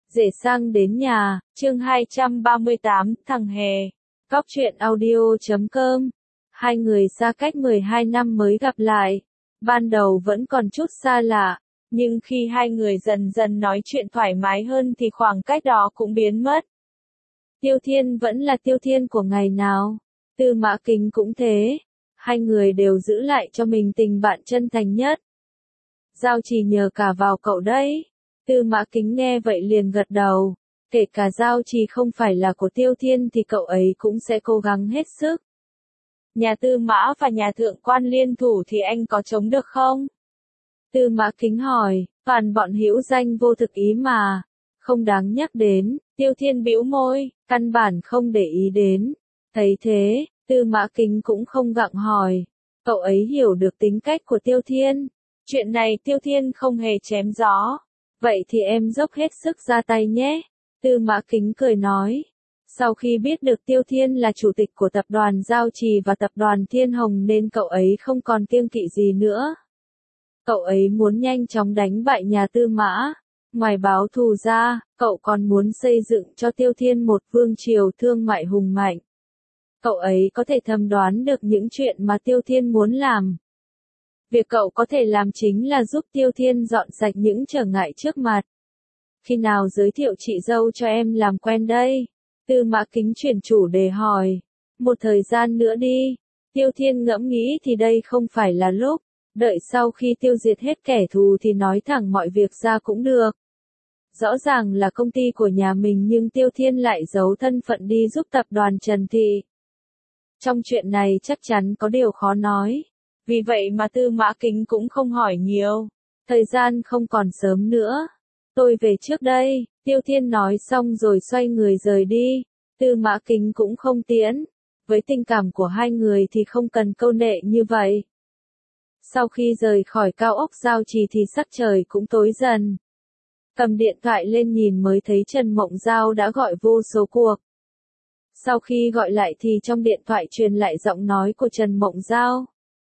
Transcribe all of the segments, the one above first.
Rể sang đến nhà, chương 238, thằng Hè. Góc truyện audio.com. Hai người xa cách 12 năm mới gặp lại. Ban đầu vẫn còn chút xa lạ, nhưng khi hai người dần dần nói chuyện thoải mái hơn thì khoảng cách đó cũng biến mất. Tiêu Thiên vẫn là Tiêu Thiên của ngày nào. Tư Mã Kính cũng thế. Hai người đều giữ lại cho mình tình bạn chân thành nhất. Giao Trì nhờ cả vào cậu đấy. Tư Mã Kính nghe vậy liền gật đầu. Kể cả Giao Trì không phải là của Tiêu Thiên thì cậu ấy cũng sẽ cố gắng hết sức. Nhà Tư Mã và nhà Thượng Quan liên thủ thì anh có chống được không? Tư Mã Kính hỏi, toàn bọn hữu danh vô thực ý mà. Không đáng nhắc đến. Tiêu Thiên bĩu môi, căn bản không để ý đến. Thấy thế, Tư Mã Kính cũng không gặng hỏi. Cậu ấy hiểu được tính cách của Tiêu Thiên. Chuyện này Tiêu Thiên không hề chém gió. Vậy thì em dốc hết sức ra tay nhé. Tư Mã Kính cười nói. Sau khi biết được Tiêu Thiên là chủ tịch của tập đoàn Giao Trì và tập đoàn Thiên Hồng nên cậu ấy không còn kiêng kỵ gì nữa. Cậu ấy muốn nhanh chóng đánh bại nhà Tư Mã. Ngoài báo thù ra, cậu còn muốn xây dựng cho Tiêu Thiên một vương triều thương mại hùng mạnh. Cậu ấy có thể thầm đoán được những chuyện mà Tiêu Thiên muốn làm. Việc cậu có thể làm chính là giúp Tiêu Thiên dọn sạch những trở ngại trước mặt. Khi nào giới thiệu chị dâu cho em làm quen đây? Tư Mã Kính chuyển chủ đề hỏi. Một thời gian nữa đi. Tiêu Thiên ngẫm nghĩ thì đây không phải là lúc. Đợi sau khi tiêu diệt hết kẻ thù thì nói thẳng mọi việc ra cũng được. Rõ ràng là công ty của nhà mình nhưng Tiêu Thiên lại giấu thân phận đi giúp tập đoàn Trần Thị. Trong chuyện này chắc chắn có điều khó nói. Vì vậy mà Tư Mã Kính cũng không hỏi nhiều. Thời gian không còn sớm nữa. Tôi về trước đây, Tiêu Thiên nói xong rồi xoay người rời đi. Tư Mã Kính cũng không tiễn. Với tình cảm của hai người thì không cần câu nệ như vậy. Sau khi rời khỏi cao ốc Giao Trì thì sắc trời cũng tối dần. Cầm điện thoại lên nhìn mới thấy Trần Mộng Giao đã gọi vô số cuộc. Sau khi gọi lại thì trong điện thoại truyền lại giọng nói của Trần Mộng Giao.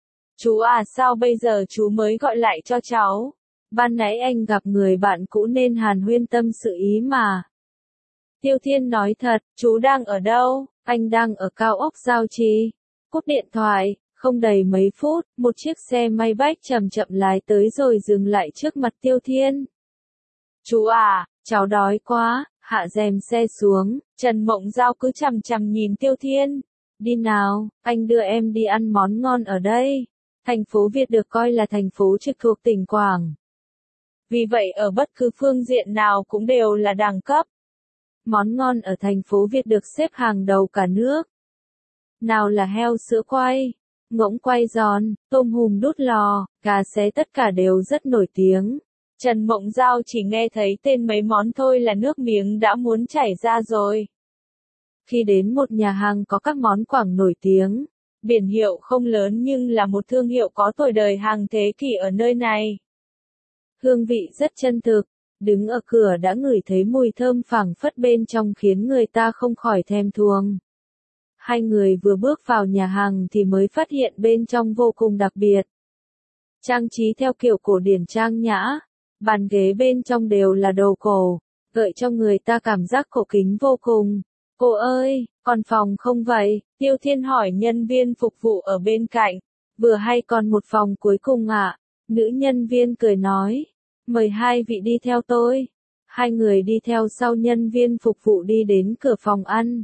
Chú à, sao bây giờ chú mới gọi lại cho cháu? Ban nãy anh gặp người bạn cũ nên hàn huyên tâm sự ý mà. Tiêu Thiên nói thật, chú đang ở đâu? Anh đang ở cao ốc Giao Trì. Cúp điện thoại, không đầy mấy phút, một chiếc xe Maybach chậm chậm lái tới rồi dừng lại trước mặt Tiêu Thiên. Chú à, cháu đói quá, hạ rèm xe xuống. Trần Mộng Giao cứ chằm chằm nhìn Tiêu Thiên. Đi nào, anh đưa em đi ăn món ngon ở đây. Thành phố Việt được coi là thành phố trực thuộc tỉnh Quảng. Vì vậy ở bất cứ phương diện nào cũng đều là đẳng cấp. Món ngon ở thành phố Việt được xếp hàng đầu cả nước. Nào là heo sữa quay, ngỗng quay giòn, tôm hùm đút lò, gà xé tất cả đều rất nổi tiếng. Trần Mộng Giao chỉ nghe thấy tên mấy món thôi là nước miếng đã muốn chảy ra rồi. Khi đến một nhà hàng có các món Quảng nổi tiếng, biển hiệu không lớn nhưng là một thương hiệu có tuổi đời hàng thế kỷ ở nơi này. Hương vị rất chân thực, đứng ở cửa đã ngửi thấy mùi thơm phảng phất bên trong khiến người ta không khỏi thèm thuồng. Hai người vừa bước vào nhà hàng thì mới phát hiện bên trong vô cùng đặc biệt. Trang trí theo kiểu cổ điển trang nhã, bàn ghế bên trong đều là đồ cổ, gợi cho người ta cảm giác cổ kính vô cùng. Cô ơi, còn phòng không vậy? Tiêu Thiên hỏi nhân viên phục vụ ở bên cạnh. Vừa hay còn một phòng cuối cùng ạ. Nữ nhân viên cười nói. Mời hai vị đi theo tôi. Hai người đi theo sau nhân viên phục vụ đi đến cửa phòng ăn.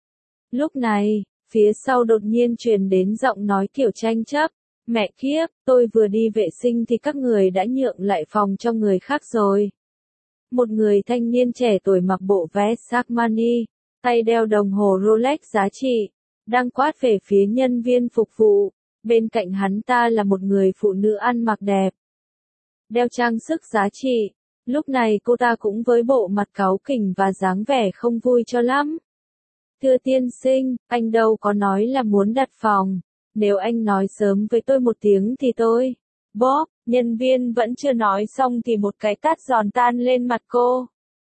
Lúc này, phía sau đột nhiên truyền đến giọng nói kiểu tranh chấp. Mẹ kiếp, tôi vừa đi vệ sinh thì các người đã nhượng lại phòng cho người khác rồi. Một người thanh niên trẻ tuổi mặc bộ vest Armani, tay đeo đồng hồ Rolex giá trị, đang quát về phía nhân viên phục vụ. Bên cạnh hắn ta là một người phụ nữ ăn mặc đẹp, đeo trang sức giá trị. Lúc này cô ta cũng với bộ mặt cáu kỉnh và dáng vẻ không vui cho lắm. Thưa tiên sinh, anh đâu có nói là muốn đặt phòng. Nếu anh nói sớm với tôi một tiếng thì tôi. Bóp, nhân viên vẫn chưa nói xong thì một cái tát giòn tan lên mặt cô.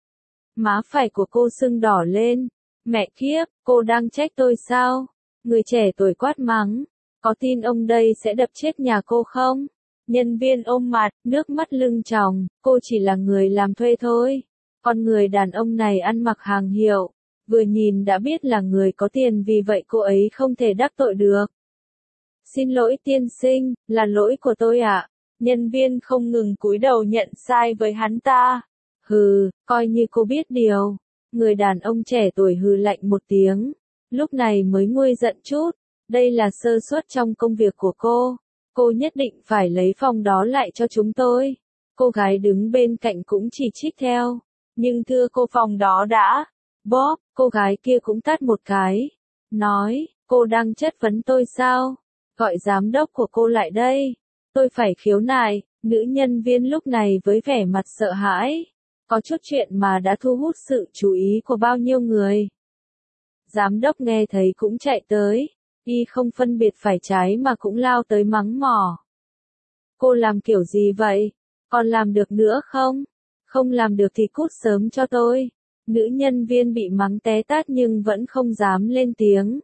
Má phải của cô sưng đỏ lên. Mẹ kiếp, cô đang trách tôi sao? Người trẻ tuổi quát mắng. Có tin ông đây sẽ đập chết nhà cô không? Nhân viên ôm mặt, nước mắt lưng tròng, cô chỉ là người làm thuê thôi. Con người đàn ông này ăn mặc hàng hiệu, vừa nhìn đã biết là người có tiền, vì vậy cô ấy không thể đắc tội được. Xin lỗi tiên sinh, là lỗi của tôi ạ. Nhân viên không ngừng cúi đầu nhận sai với hắn ta. Hừ, coi như cô biết điều. Người đàn ông trẻ tuổi hừ lạnh một tiếng, lúc này mới nguôi giận chút. Đây là sơ suất trong công việc của cô. Cô nhất định phải lấy phòng đó lại cho chúng tôi. Cô gái đứng bên cạnh cũng chỉ trích theo. Nhưng thưa cô, phòng đó đã. Bob, cô gái kia cũng tát một cái. Nói, cô đang chất vấn tôi sao? Gọi giám đốc của cô lại đây. Tôi phải khiếu nại. Nữ nhân viên lúc này với vẻ mặt sợ hãi. Có chút chuyện mà đã thu hút sự chú ý của bao nhiêu người. Giám đốc nghe thấy cũng chạy tới. Y không phân biệt phải trái mà cũng lao tới mắng mỏ. Cô làm kiểu gì vậy? Còn làm được nữa không? Không làm được thì cút sớm cho tôi. Nữ nhân viên bị mắng té tát nhưng vẫn không dám lên tiếng.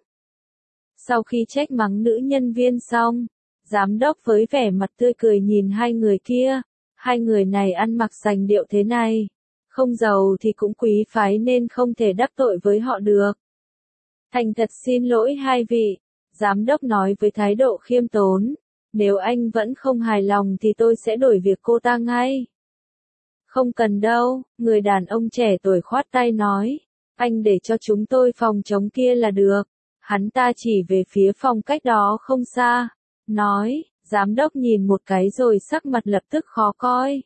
Sau khi trách mắng nữ nhân viên xong, giám đốc với vẻ mặt tươi cười nhìn hai người kia. Hai người này ăn mặc sành điệu thế này. Không giàu thì cũng quý phái nên không thể đắc tội với họ được. Thành thật xin lỗi hai vị. Giám đốc nói với thái độ khiêm tốn. Nếu anh vẫn không hài lòng thì tôi sẽ đổi việc cô ta ngay. Không cần đâu, người đàn ông trẻ tuổi khoát tay nói. Anh để cho chúng tôi phòng trống kia là được. Hắn ta chỉ về phía phòng cách đó không xa. Nói, giám đốc nhìn một cái rồi sắc mặt lập tức khó coi.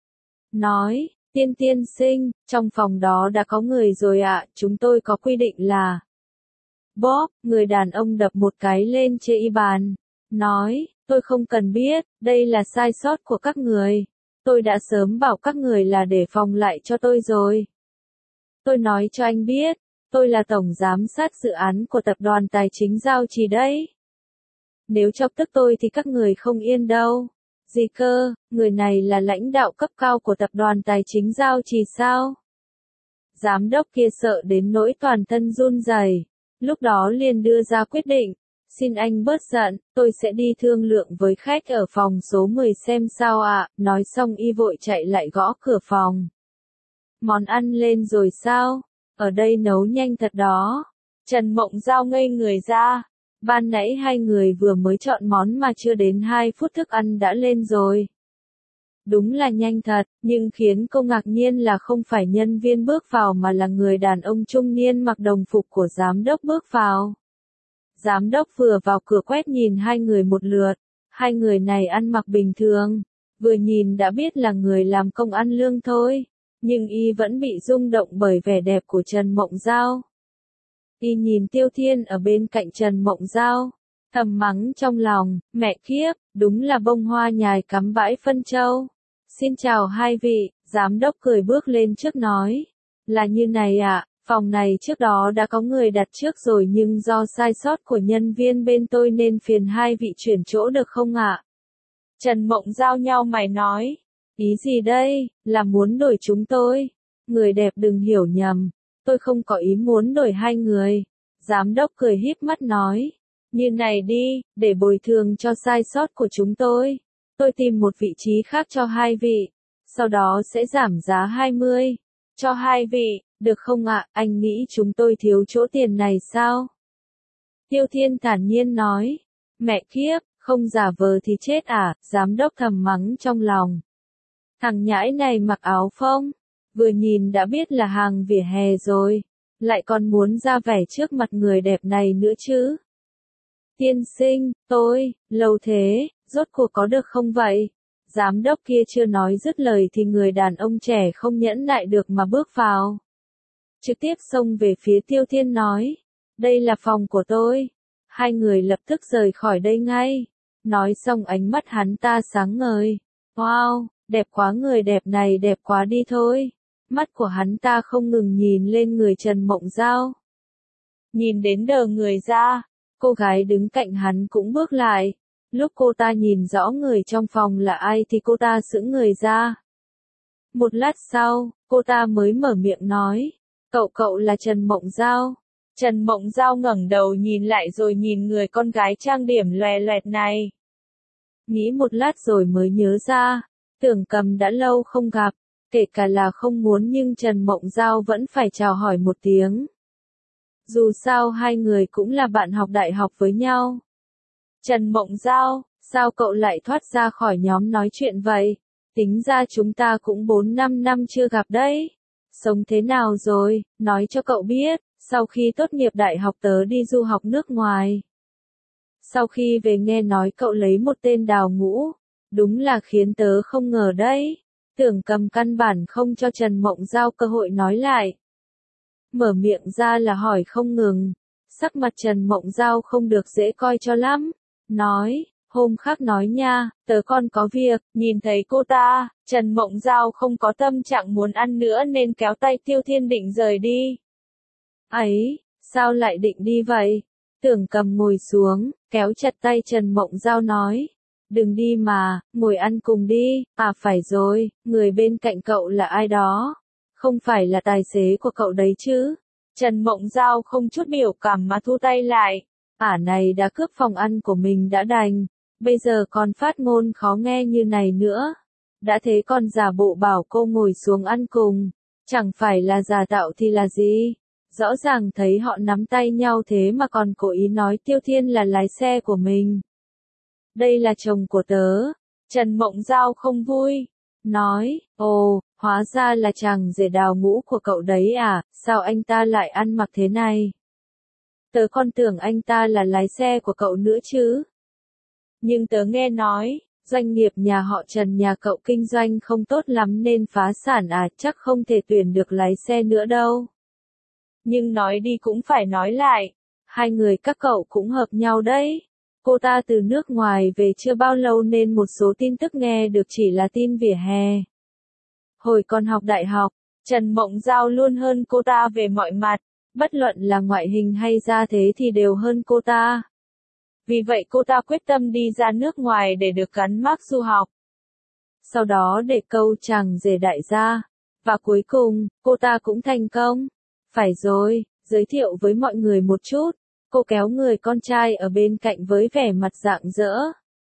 Nói, tiên sinh, trong phòng đó đã có người rồi ạ, chúng tôi có quy định là. Bob, người đàn ông đập một cái lên trên bàn. Nói, tôi không cần biết, đây là sai sót của các người. Tôi đã sớm bảo các người là để phòng lại cho tôi rồi. Tôi nói cho anh biết, tôi là tổng giám sát dự án của tập đoàn tài chính Giao Trì đấy. Nếu chọc tức tôi thì các người không yên đâu. Gì cơ, người này là lãnh đạo cấp cao của tập đoàn tài chính Giao Trì sao? Giám đốc kia sợ đến nỗi toàn thân run rẩy, lúc đó liền đưa ra quyết định. Xin anh bớt giận, tôi sẽ đi thương lượng với khách ở phòng số 10 xem sao ạ. Nói xong y vội chạy lại gõ cửa phòng. Món ăn lên rồi sao? Ở đây nấu nhanh thật đó. Trần Mộng Giao ngây người ra. Ban nãy hai người vừa mới chọn món mà chưa đến 2 phút thức ăn đã lên rồi. Đúng là nhanh thật, nhưng khiến cô ngạc nhiên là không phải nhân viên bước vào mà là người đàn ông trung niên mặc đồng phục của giám đốc bước vào. Giám đốc vừa vào cửa quét nhìn hai người một lượt. Hai người này ăn mặc bình thường, vừa nhìn đã biết là người làm công ăn lương thôi. Nhưng y vẫn bị rung động bởi vẻ đẹp của Trần Mộng Giao. Y nhìn Tiêu Thiên ở bên cạnh Trần Mộng Giao, thầm mắng trong lòng, mẹ kiếp, đúng là bông hoa nhài cắm bãi phân châu. Xin chào hai vị, giám đốc cười bước lên trước nói. Là như này ạ, phòng này trước đó đã có người đặt trước rồi nhưng do sai sót của nhân viên bên tôi nên phiền hai vị chuyển chỗ được không ạ? Trần Mộng Giao nhau mày nói. Ý gì đây, là muốn đổi chúng tôi? Người đẹp đừng hiểu nhầm, tôi không có ý muốn đổi hai người. Giám đốc cười híp mắt nói. Như này đi, để bồi thường cho sai sót của chúng tôi tìm một vị trí khác cho hai vị, sau đó sẽ giảm giá 20. Cho hai vị, được không ạ? Anh nghĩ chúng tôi thiếu chỗ tiền này sao? Tiêu Thiên thản nhiên nói. Mẹ kiếp, không giả vờ thì chết à? Giám đốc thầm mắng trong lòng. Thằng nhãi này mặc áo phông, vừa nhìn đã biết là hàng vỉa hè rồi, lại còn muốn ra vẻ trước mặt người đẹp này nữa chứ. Tiên sinh, tôi, lâu thế, rốt cuộc có được không vậy? Giám đốc kia chưa nói dứt lời thì người đàn ông trẻ không nhẫn nại được mà bước vào. Trực tiếp xông về phía Tiêu Thiên nói. Đây là phòng của tôi. Hai người lập tức rời khỏi đây ngay. Nói xong ánh mắt hắn ta sáng ngời. Wow, đẹp quá, người đẹp này đẹp quá đi thôi. Mắt của hắn ta không ngừng nhìn lên người Trần Mộng Giao. Nhìn đến đờ người ra, cô gái đứng cạnh hắn cũng bước lại. Lúc cô ta nhìn rõ người trong phòng là ai thì cô ta sững người ra. Một lát sau, cô ta mới mở miệng nói. Cậu là Trần Mộng Giao. Trần Mộng Giao ngẩng đầu nhìn lại rồi nhìn người con gái trang điểm loè loẹt này. Nghĩ một lát rồi mới nhớ ra. Tưởng Cầm đã lâu không gặp. Kể cả là không muốn nhưng Trần Mộng Giao vẫn phải chào hỏi một tiếng. Dù sao hai người cũng là bạn học đại học với nhau. Trần Mộng Giao, sao cậu lại thoát ra khỏi nhóm nói chuyện vậy? Tính ra chúng ta cũng 4-5 năm chưa gặp đấy. Sống thế nào rồi, nói cho cậu biết, sau khi tốt nghiệp đại học tớ đi du học nước ngoài. Sau khi về nghe nói cậu lấy một tên Đào Ngũ, đúng là khiến tớ không ngờ đấy. Tưởng Cầm căn bản không cho Trần Mộng Giao cơ hội nói lại. Mở miệng ra là hỏi không ngừng. Sắc mặt Trần Mộng Giao không được dễ coi cho lắm. Nói, hôm khác nói nha, tớ còn có việc. Nhìn thấy cô ta, Trần Mộng Giao không có tâm trạng muốn ăn nữa nên kéo tay Tiêu Thiên định rời đi. Ấy, sao lại định đi vậy? Tưởng Cầm ngồi xuống, kéo chặt tay Trần Mộng Giao nói. Đừng đi mà, ngồi ăn cùng đi. À phải rồi, người bên cạnh cậu là ai đó? Không phải là tài xế của cậu đấy chứ? Trần Mộng Giao không chút biểu cảm mà thu tay lại. Ả này đã cướp phòng ăn của mình đã đành, bây giờ còn phát ngôn khó nghe như này nữa. Đã thế còn giả bộ bảo cô ngồi xuống ăn cùng. Chẳng phải là giả tạo thì là gì? Rõ ràng thấy họ nắm tay nhau thế mà còn cố ý nói Tiêu Thiên là lái xe của mình. Đây là chồng của tớ. Trần Mộng Giao không vui. Nói, ồ, hóa ra là chàng rể Đào Ngũ của cậu đấy à, sao anh ta lại ăn mặc thế này? Tớ còn tưởng anh ta là lái xe của cậu nữa chứ. Nhưng tớ nghe nói, doanh nghiệp nhà họ Trần nhà cậu kinh doanh không tốt lắm nên phá sản à, chắc không thể tuyển được lái xe nữa đâu. Nhưng nói đi cũng phải nói lại, hai người các cậu cũng hợp nhau đấy. Cô ta từ nước ngoài về chưa bao lâu nên một số tin tức nghe được chỉ là tin vỉa hè. Hồi còn học đại học, Trần Mộng Giao luôn hơn cô ta về mọi mặt, bất luận là ngoại hình hay gia thế thì đều hơn cô ta. Vì vậy cô ta quyết tâm đi ra nước ngoài để được gắn mác du học. Sau đó để câu chàng rể đại gia. Và cuối cùng, cô ta cũng thành công. Phải rồi, giới thiệu với mọi người một chút. Cô kéo người con trai ở bên cạnh với vẻ mặt rạng rỡ.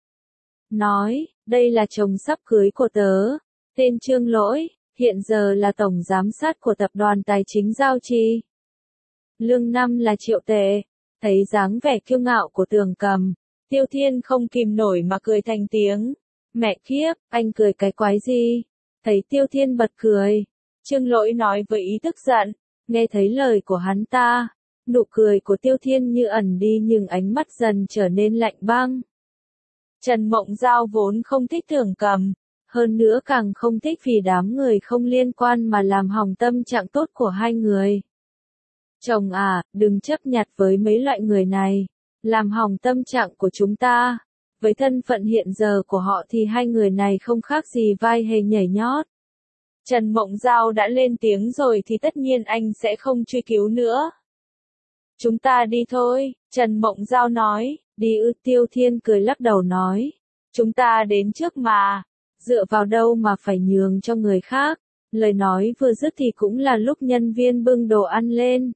Nói, đây là chồng sắp cưới của tớ. Tên Trương Lỗi, hiện giờ là tổng giám sát của tập đoàn tài chính Giao Trì. Lương năm là triệu tệ. Thấy dáng vẻ kiêu ngạo của Tưởng Cầm, Tiêu Thiên không kìm nổi mà cười thành tiếng. Mẹ kiếp, anh cười cái quái gì? Thấy Tiêu Thiên bật cười. Trương Lỗi nói với ý tức giận. Nghe thấy lời của hắn ta, nụ cười của Tiêu Thiên như ẩn đi nhưng ánh mắt dần trở nên lạnh băng. Trần Mộng Giao vốn không thích Tưởng Cầm, hơn nữa càng không thích vì đám người không liên quan mà làm hỏng tâm trạng tốt của hai người. Chồng à, đừng chấp nhặt với mấy loại người này, làm hỏng tâm trạng của chúng ta. Với thân phận hiện giờ của họ thì hai người này không khác gì vai hề nhảy nhót. Trần Mộng Giao đã lên tiếng rồi thì tất nhiên anh sẽ không truy cứu nữa. Chúng ta đi thôi, Trần Mộng Giao nói. Đi ư? Tiêu Thiên cười lắc đầu nói. Chúng ta đến trước mà, dựa vào đâu mà phải nhường cho người khác. Lời nói vừa dứt thì cũng là lúc nhân viên bưng đồ ăn lên.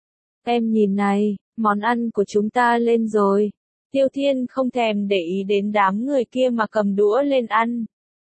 Em nhìn này, món ăn của chúng ta lên rồi. Tiêu Thiên không thèm để ý đến đám người kia mà cầm đũa lên ăn.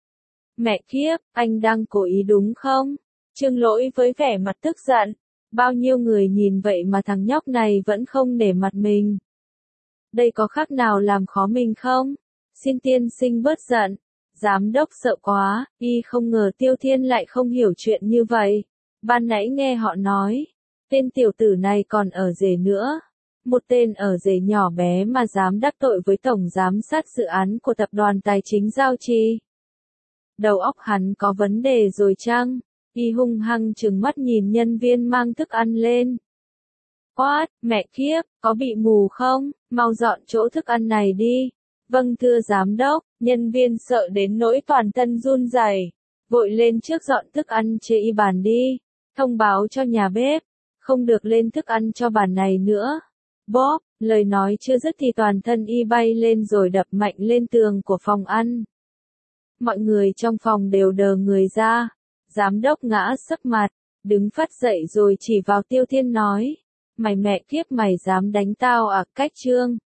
Mẹ kiếp, anh đang cố ý đúng không? Trương Lỗi với vẻ mặt tức giận. Bao nhiêu người nhìn vậy mà thằng nhóc này vẫn không nể mặt mình. Đây có khác nào làm khó mình không? Xin tiên sinh bớt giận. Giám đốc sợ quá, y không ngờ Tiêu Thiên lại không hiểu chuyện như vậy. Ban nãy nghe họ nói, tên tiểu tử này còn ở rể nữa. Một tên ở rể nhỏ bé mà dám đắc tội với tổng giám sát dự án của tập đoàn tài chính Giao Trì. Đầu óc hắn có vấn đề rồi chăng? Y hung hăng trừng mắt nhìn nhân viên mang thức ăn lên. Quát, mẹ kiếp, có bị mù không? Mau dọn chỗ thức ăn này đi. Vâng thưa giám đốc, nhân viên sợ đến nỗi toàn thân run rẩy, vội lên trước dọn thức ăn chê y bàn đi. Thông báo cho nhà bếp, không được lên thức ăn cho bàn này nữa. Bóp, lời nói chưa dứt thì toàn thân y bay lên rồi đập mạnh lên tường của phòng ăn. Mọi người trong phòng đều đờ người ra. Giám đốc ngã sấp mặt, đứng phát dậy rồi chỉ vào Tiêu Thiên nói. Mày mẹ kiếp mày dám đánh tao à? Cách Trương